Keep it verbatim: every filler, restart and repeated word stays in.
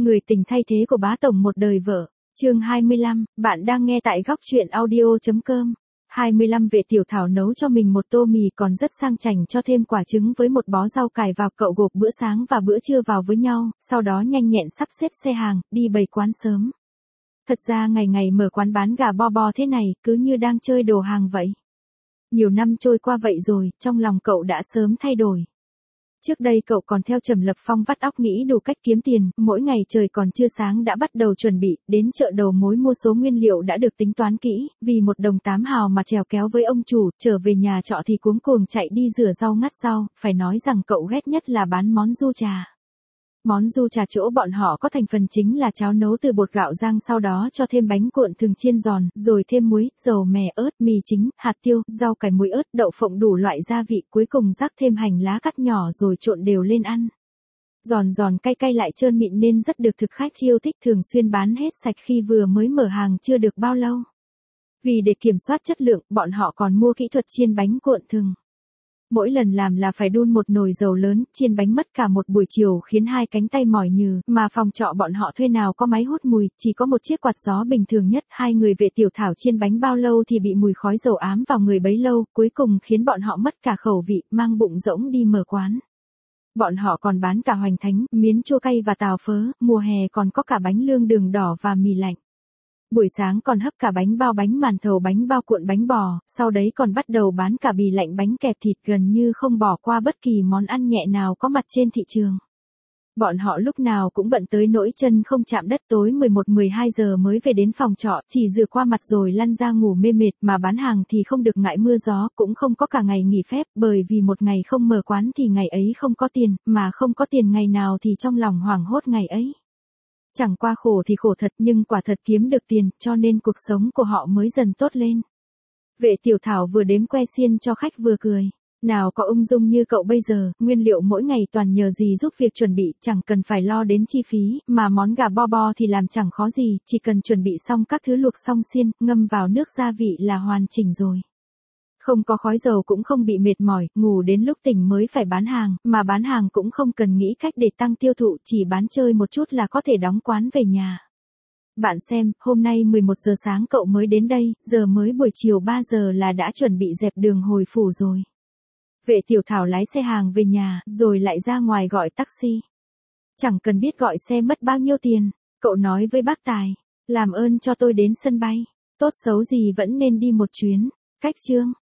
Người tình thay thế của bá tổng một đời vợ. Chương hai mươi lăm, bạn đang nghe tại góc truyện audio chấm com. hai mươi lăm Vệ Tiểu Thảo nấu cho mình một tô mì còn rất sang chảnh, cho thêm quả trứng với một bó rau cải vào, cậu gộp bữa sáng và bữa trưa vào với nhau, sau đó nhanh nhẹn sắp xếp xe hàng, đi bày quán sớm. Thật ra ngày ngày mở quán bán gà bo bo thế này, cứ như đang chơi đồ hàng vậy. Nhiều năm trôi qua vậy rồi, trong lòng cậu đã sớm thay đổi. Trước đây cậu còn theo Trầm Lập Phong vắt óc nghĩ đủ cách kiếm tiền, mỗi ngày trời còn chưa sáng đã bắt đầu chuẩn bị, đến chợ đầu mối mua số nguyên liệu đã được tính toán kỹ, vì một đồng tám hào mà trèo kéo với ông chủ, trở về nhà trọ thì cuống cuồng chạy đi rửa rau ngắt rau, phải nói rằng cậu ghét nhất là bán món du trà. Món du trà chỗ bọn họ có thành phần chính là cháo nấu từ bột gạo rang, sau đó cho thêm bánh cuộn thường chiên giòn, rồi thêm muối, dầu mè, ớt, mì chính, hạt tiêu, rau cải, muối ớt, đậu phộng, đủ loại gia vị, cuối cùng rắc thêm hành lá cắt nhỏ rồi trộn đều lên ăn. Giòn giòn cay cay lại trơn mịn nên rất được thực khách yêu thích, thường xuyên bán hết sạch khi vừa mới mở hàng chưa được bao lâu. Vì để kiểm soát chất lượng, bọn họ còn mua kỹ thuật chiên bánh cuộn thường. Mỗi lần làm là phải đun một nồi dầu lớn, chiên bánh mất cả một buổi chiều khiến hai cánh tay mỏi nhừ, mà phòng trọ bọn họ thuê nào có máy hút mùi, chỉ có một chiếc quạt gió bình thường nhất, hai người Vệ Tiểu Thảo chiên bánh bao lâu thì bị mùi khói dầu ám vào người bấy lâu, cuối cùng khiến bọn họ mất cả khẩu vị, mang bụng rỗng đi mở quán. Bọn họ còn bán cả hoành thánh, miến chua cay và tàu phớ, mùa hè còn có cả bánh lương đường đỏ và mì lạnh. Buổi sáng còn hấp cả bánh bao, bánh màn thầu, bánh bao cuộn, bánh bò, sau đấy còn bắt đầu bán cả bì lạnh, bánh kẹp thịt, gần như không bỏ qua bất kỳ món ăn nhẹ nào có mặt trên thị trường. Bọn họ lúc nào cũng bận tới nỗi chân không chạm đất, tối mười một mười hai giờ mới về đến phòng trọ, chỉ rửa qua mặt rồi lăn ra ngủ mê mệt, mà bán hàng thì không được ngại mưa gió, cũng không có cả ngày nghỉ phép, bởi vì một ngày không mở quán thì ngày ấy không có tiền, mà không có tiền ngày nào thì trong lòng hoảng hốt ngày ấy. Chẳng qua khổ thì khổ thật, nhưng quả thật kiếm được tiền, cho nên cuộc sống của họ mới dần tốt lên. Vệ Tiểu Thảo vừa đếm que xiên cho khách vừa cười. Nào có ung dung như cậu bây giờ, nguyên liệu mỗi ngày toàn nhờ dì giúp việc chuẩn bị, chẳng cần phải lo đến chi phí, mà món gà bo bo thì làm chẳng khó gì, chỉ cần chuẩn bị xong các thứ, luộc xong xiên, ngâm vào nước gia vị là hoàn chỉnh rồi. Không có khói dầu cũng không bị mệt mỏi, ngủ đến lúc tỉnh mới phải bán hàng, mà bán hàng cũng không cần nghĩ cách để tăng tiêu thụ, chỉ bán chơi một chút là có thể đóng quán về nhà. Bạn xem, hôm nay mười một giờ sáng cậu mới đến đây, giờ mới buổi chiều ba giờ là đã chuẩn bị dẹp đường hồi phủ rồi. Vệ Tiểu Thảo lái xe hàng về nhà, rồi lại ra ngoài gọi taxi. Chẳng cần biết gọi xe mất bao nhiêu tiền, cậu nói với bác tài, làm ơn cho tôi đến sân bay, tốt xấu gì vẫn nên đi một chuyến. Cách chương